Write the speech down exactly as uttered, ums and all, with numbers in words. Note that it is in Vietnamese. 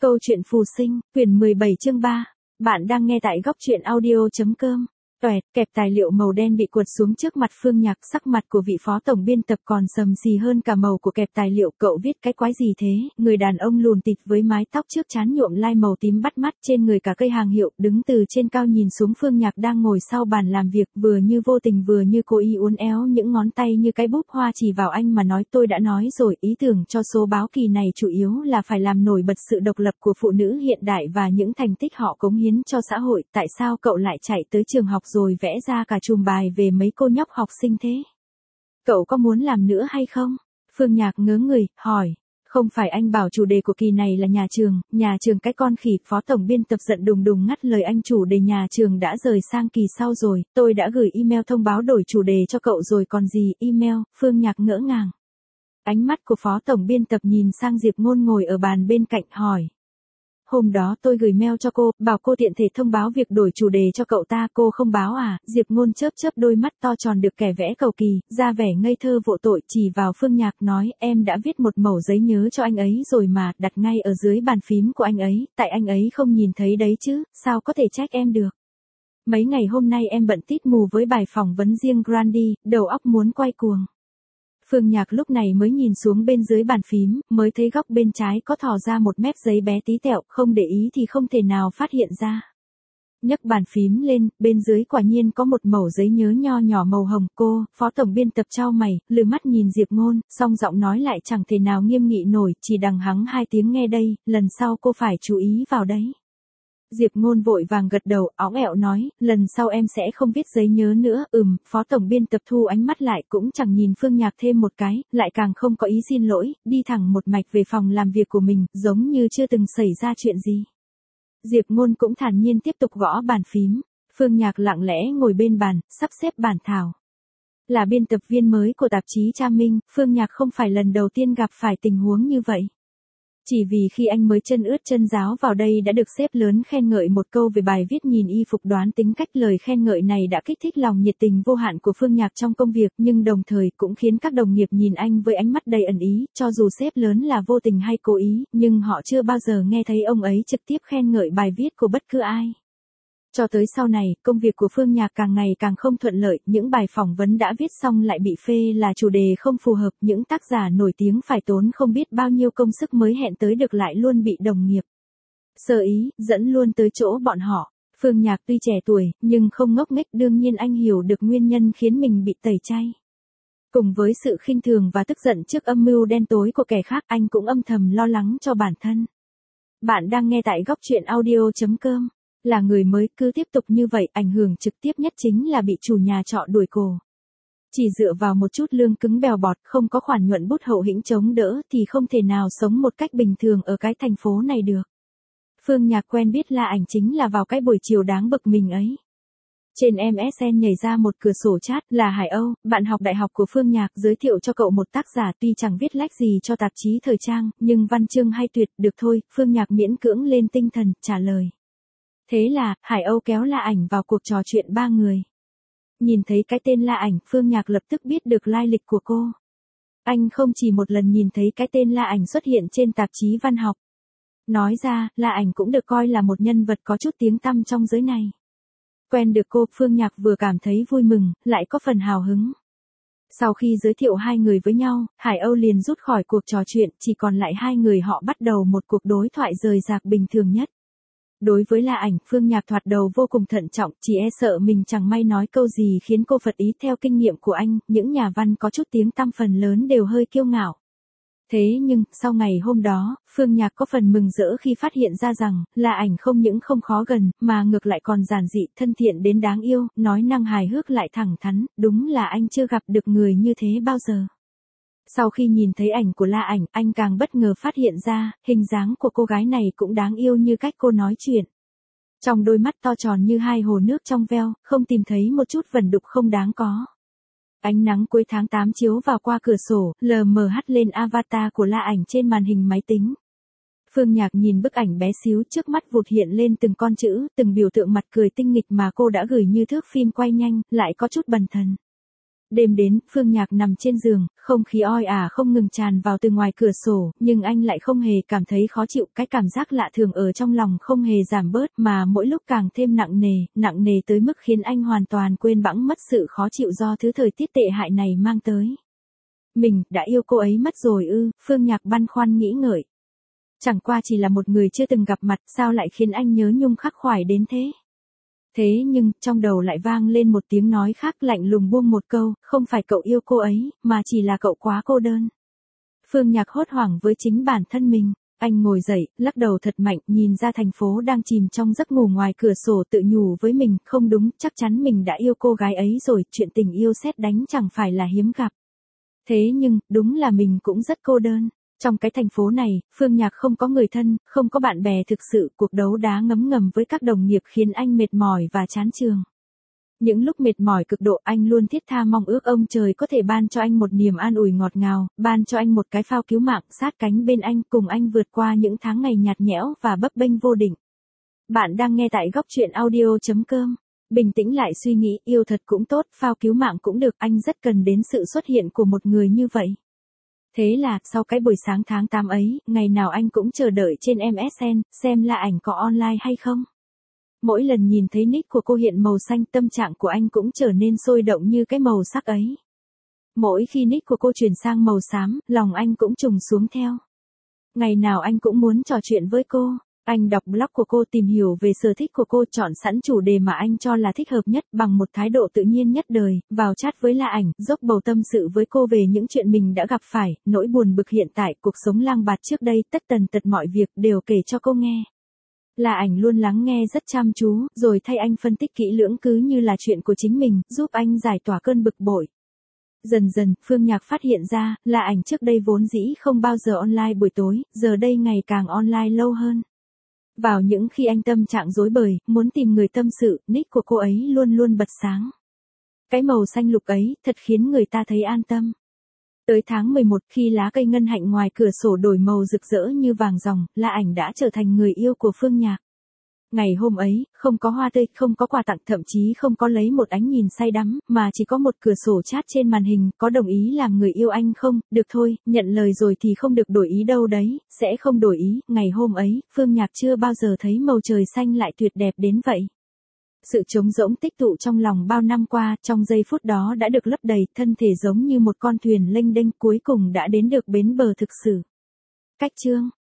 Câu chuyện phù sinh, quyển mười bảy chương ba. Bạn đang nghe tại góc truyện audio.com. Toẹt, kẹp tài liệu màu đen bị quật xuống trước mặt Phương Nhạc, sắc mặt của vị phó tổng biên tập còn sầm xì hơn cả màu của kẹp tài liệu. Cậu viết cái quái gì thế? Người đàn ông lùn tịt với mái tóc trước trán nhuộm lai màu tím bắt mắt, trên người cả cây hàng hiệu, đứng từ trên cao nhìn xuống Phương Nhạc đang ngồi sau bàn làm việc, vừa như vô tình vừa như cố ý uốn éo những ngón tay như cái búp hoa chỉ vào anh mà nói, tôi đã nói rồi, ý tưởng cho số báo kỳ này chủ yếu là phải làm nổi bật sự độc lập của phụ nữ hiện đại và những thành tích họ cống hiến cho xã hội. Tại sao cậu lại chạy tới trường học rồi vẽ ra cả chùm bài về mấy cô nhóc học sinh thế? Cậu có muốn làm nữa hay không? Phương Nhạc ngớ người, hỏi. Không phải anh bảo chủ đề của kỳ này là nhà trường, nhà trường cái con khỉ. Phó tổng biên tập giận đùng đùng ngắt lời anh, chủ đề nhà trường đã rời sang kỳ sau rồi, tôi đã gửi email thông báo đổi chủ đề cho cậu rồi còn gì. Email? Phương Nhạc ngỡ ngàng. Ánh mắt của phó tổng biên tập nhìn sang Diệp Ngôn ngồi ở bàn bên cạnh, hỏi. Hôm đó tôi gửi mail cho cô, bảo cô tiện thể thông báo việc đổi chủ đề cho cậu ta, cô không báo à? Diệp Ngôn chớp chớp đôi mắt to tròn được kẻ vẽ cầu kỳ, ra vẻ ngây thơ vô tội, chỉ vào Phương Nhạc nói, em đã viết một mẩu giấy nhớ cho anh ấy rồi mà, đặt ngay ở dưới bàn phím của anh ấy, tại anh ấy không nhìn thấy đấy chứ, sao có thể trách em được. Mấy ngày hôm nay em bận tít mù với bài phỏng vấn riêng Grandi, đầu óc muốn quay cuồng. Phương Nhạc lúc này mới nhìn xuống bên dưới bàn phím, mới thấy góc bên trái có thò ra một mép giấy bé tí tẹo, không để ý thì không thể nào phát hiện ra. Nhấc bàn phím lên, bên dưới quả nhiên có một mẩu giấy nhớ nho nhỏ màu hồng. Cô, phó tổng biên tập chau mày, lừ mắt nhìn Diệp Ngôn, song giọng nói lại chẳng thể nào nghiêm nghị nổi, chỉ đằng hắng hai tiếng, nghe đây, lần sau cô phải chú ý vào đấy. Diệp Ngôn vội vàng gật đầu, óng ẹo nói, lần sau em sẽ không viết giấy nhớ nữa. Ừm, phó tổng biên tập thu ánh mắt lại, cũng chẳng nhìn Phương Nhạc thêm một cái, lại càng không có ý xin lỗi, đi thẳng một mạch về phòng làm việc của mình, giống như chưa từng xảy ra chuyện gì. Diệp Ngôn cũng thản nhiên tiếp tục gõ bàn phím. Phương Nhạc lặng lẽ ngồi bên bàn, sắp xếp bản thảo. Là biên tập viên mới của tạp chí Cha Minh, Phương Nhạc không phải lần đầu tiên gặp phải tình huống như vậy. Chỉ vì khi anh mới chân ướt chân ráo vào đây đã được sếp lớn khen ngợi một câu về bài viết nhìn y phục đoán tính cách, lời khen ngợi này đã kích thích lòng nhiệt tình vô hạn của Phương Nhạc trong công việc, nhưng đồng thời cũng khiến các đồng nghiệp nhìn anh với ánh mắt đầy ẩn ý, cho dù sếp lớn là vô tình hay cố ý, nhưng họ chưa bao giờ nghe thấy ông ấy trực tiếp khen ngợi bài viết của bất cứ ai. Cho tới sau này, công việc của Phương Nhạc càng ngày càng không thuận lợi, những bài phỏng vấn đã viết xong lại bị phê là chủ đề không phù hợp, những tác giả nổi tiếng phải tốn không biết bao nhiêu công sức mới hẹn tới được lại luôn bị đồng nghiệp sơ ý, dẫn luôn tới chỗ bọn họ. Phương Nhạc tuy trẻ tuổi, nhưng không ngốc nghếch, đương nhiên anh hiểu được nguyên nhân khiến mình bị tẩy chay. Cùng với sự khinh thường và tức giận trước âm mưu đen tối của kẻ khác, anh cũng âm thầm lo lắng cho bản thân. Bạn đang nghe tại góc truyện audio.com. Là người mới, cứ tiếp tục như vậy, ảnh hưởng trực tiếp nhất chính là bị chủ nhà trọ đuổi cổ. Chỉ dựa vào một chút lương cứng bèo bọt, không có khoản nhuận bút hậu hĩnh chống đỡ thì không thể nào sống một cách bình thường ở cái thành phố này được. Phương Nhạc quen biết La Ảnh chính là vào cái buổi chiều đáng bực mình ấy. Trên em ét en nhảy ra một cửa sổ chat, là Hải Âu, bạn học đại học của Phương Nhạc, giới thiệu cho cậu một tác giả tuy chẳng viết lách gì cho tạp chí thời trang, nhưng văn chương hay tuyệt. Được thôi, Phương Nhạc miễn cưỡng lên tinh thần, trả lời. Thế là, Hải Âu kéo La Ảnh vào cuộc trò chuyện ba người. Nhìn thấy cái tên La Ảnh, Phương Nhạc lập tức biết được lai lịch của cô. Anh không chỉ một lần nhìn thấy cái tên La Ảnh xuất hiện trên tạp chí văn học. Nói ra, La Ảnh cũng được coi là một nhân vật có chút tiếng tăm trong giới này. Quen được cô, Phương Nhạc vừa cảm thấy vui mừng, lại có phần hào hứng. Sau khi giới thiệu hai người với nhau, Hải Âu liền rút khỏi cuộc trò chuyện, chỉ còn lại hai người họ bắt đầu một cuộc đối thoại rời rạc bình thường nhất. Đối với La Ảnh, Phương Nhạc thoạt đầu vô cùng thận trọng, chỉ e sợ mình chẳng may nói câu gì khiến cô phật ý. Theo kinh nghiệm của anh, những nhà văn có chút tiếng tăm phần lớn đều hơi kiêu ngạo. Thế nhưng, sau ngày hôm đó, Phương Nhạc có phần mừng rỡ khi phát hiện ra rằng, La Ảnh không những không khó gần, mà ngược lại còn giản dị, thân thiện đến đáng yêu, nói năng hài hước lại thẳng thắn, đúng là anh chưa gặp được người như thế bao giờ. Sau khi nhìn thấy ảnh của La Ảnh, anh càng bất ngờ phát hiện ra, hình dáng của cô gái này cũng đáng yêu như cách cô nói chuyện. Trong đôi mắt to tròn như hai hồ nước trong veo, không tìm thấy một chút vẩn đục không đáng có. Ánh nắng cuối tháng tám chiếu vào qua cửa sổ, lờ mờ hắt lên avatar của La Ảnh trên màn hình máy tính. Phương Nhạc nhìn bức ảnh bé xíu trước mắt vụt hiện lên từng con chữ, từng biểu tượng mặt cười tinh nghịch mà cô đã gửi như thước phim quay nhanh, lại có chút bần thần. Đêm đến, Phương Nhạc nằm trên giường, không khí oi ả không ngừng tràn vào từ ngoài cửa sổ, nhưng anh lại không hề cảm thấy khó chịu, cái cảm giác lạ thường ở trong lòng không hề giảm bớt mà mỗi lúc càng thêm nặng nề, nặng nề tới mức khiến anh hoàn toàn quên bẵng mất sự khó chịu do thứ thời tiết tệ hại này mang tới. Mình, đã yêu cô ấy mất rồi ư, Phương Nhạc băn khoăn nghĩ ngợi. Chẳng qua chỉ là một người chưa từng gặp mặt, sao lại khiến anh nhớ nhung khắc khoải đến thế? Thế nhưng, trong đầu lại vang lên một tiếng nói khác lạnh lùng buông một câu, không phải cậu yêu cô ấy, mà chỉ là cậu quá cô đơn. Phương Nhạc hốt hoảng với chính bản thân mình, anh ngồi dậy, lắc đầu thật mạnh, nhìn ra thành phố đang chìm trong giấc ngủ ngoài cửa sổ tự nhủ với mình, không đúng, chắc chắn mình đã yêu cô gái ấy rồi, chuyện tình yêu sét đánh chẳng phải là hiếm gặp. Thế nhưng, đúng là mình cũng rất cô đơn. Trong cái thành phố này, Phương Nhạc không có người thân, không có bạn bè thực sự, cuộc đấu đá ngấm ngầm với các đồng nghiệp khiến anh mệt mỏi và chán trường. Những lúc mệt mỏi cực độ anh luôn thiết tha mong ước ông trời có thể ban cho anh một niềm an ủi ngọt ngào, ban cho anh một cái phao cứu mạng sát cánh bên anh cùng anh vượt qua những tháng ngày nhạt nhẽo và bấp bênh vô định. Bạn đang nghe tại góc truyện audio chấm com. Bình tĩnh lại suy nghĩ, yêu thật cũng tốt, phao cứu mạng cũng được, anh rất cần đến sự xuất hiện của một người như vậy. Thế là, sau cái buổi sáng tháng tám ấy, ngày nào anh cũng chờ đợi trên em ét en, xem là ảnh có online hay không. Mỗi lần nhìn thấy nick của cô hiện màu xanh, tâm trạng của anh cũng trở nên sôi động như cái màu sắc ấy. Mỗi khi nick của cô chuyển sang màu xám, lòng anh cũng trùng xuống theo. Ngày nào anh cũng muốn trò chuyện với cô. Anh đọc blog của cô, tìm hiểu về sở thích của cô, chọn sẵn chủ đề mà anh cho là thích hợp nhất bằng một thái độ tự nhiên nhất đời, vào chat với La Ảnh, dốc bầu tâm sự với cô về những chuyện mình đã gặp phải, nỗi buồn bực hiện tại, cuộc sống lang bạt trước đây, tất tần tật mọi việc đều kể cho cô nghe. La Ảnh luôn lắng nghe rất chăm chú, rồi thay anh phân tích kỹ lưỡng cứ như là chuyện của chính mình, giúp anh giải tỏa cơn bực bội. Dần dần, Phương Nhạc phát hiện ra, La Ảnh trước đây vốn dĩ không bao giờ online buổi tối, giờ đây ngày càng online lâu hơn. Vào những khi anh tâm trạng rối bời, muốn tìm người tâm sự, nick của cô ấy luôn luôn bật sáng. Cái màu xanh lục ấy, thật khiến người ta thấy an tâm. Tới tháng mười một, khi lá cây ngân hạnh ngoài cửa sổ đổi màu rực rỡ như vàng ròng, La Ảnh đã trở thành người yêu của Phương Nhạc. Ngày hôm ấy, không có hoa tươi, không có quà tặng, thậm chí không có lấy một ánh nhìn say đắm, mà chỉ có một cửa sổ chat trên màn hình, có đồng ý làm người yêu anh không? Được thôi, nhận lời rồi thì không được đổi ý đâu đấy, sẽ không đổi ý. Ngày hôm ấy, Phương Nhạc chưa bao giờ thấy màu trời xanh lại tuyệt đẹp đến vậy. Sự trống rỗng tích tụ trong lòng bao năm qua, trong giây phút đó đã được lấp đầy, thân thể giống như một con thuyền lênh đênh cuối cùng đã đến được bến bờ thực sự. Cách chương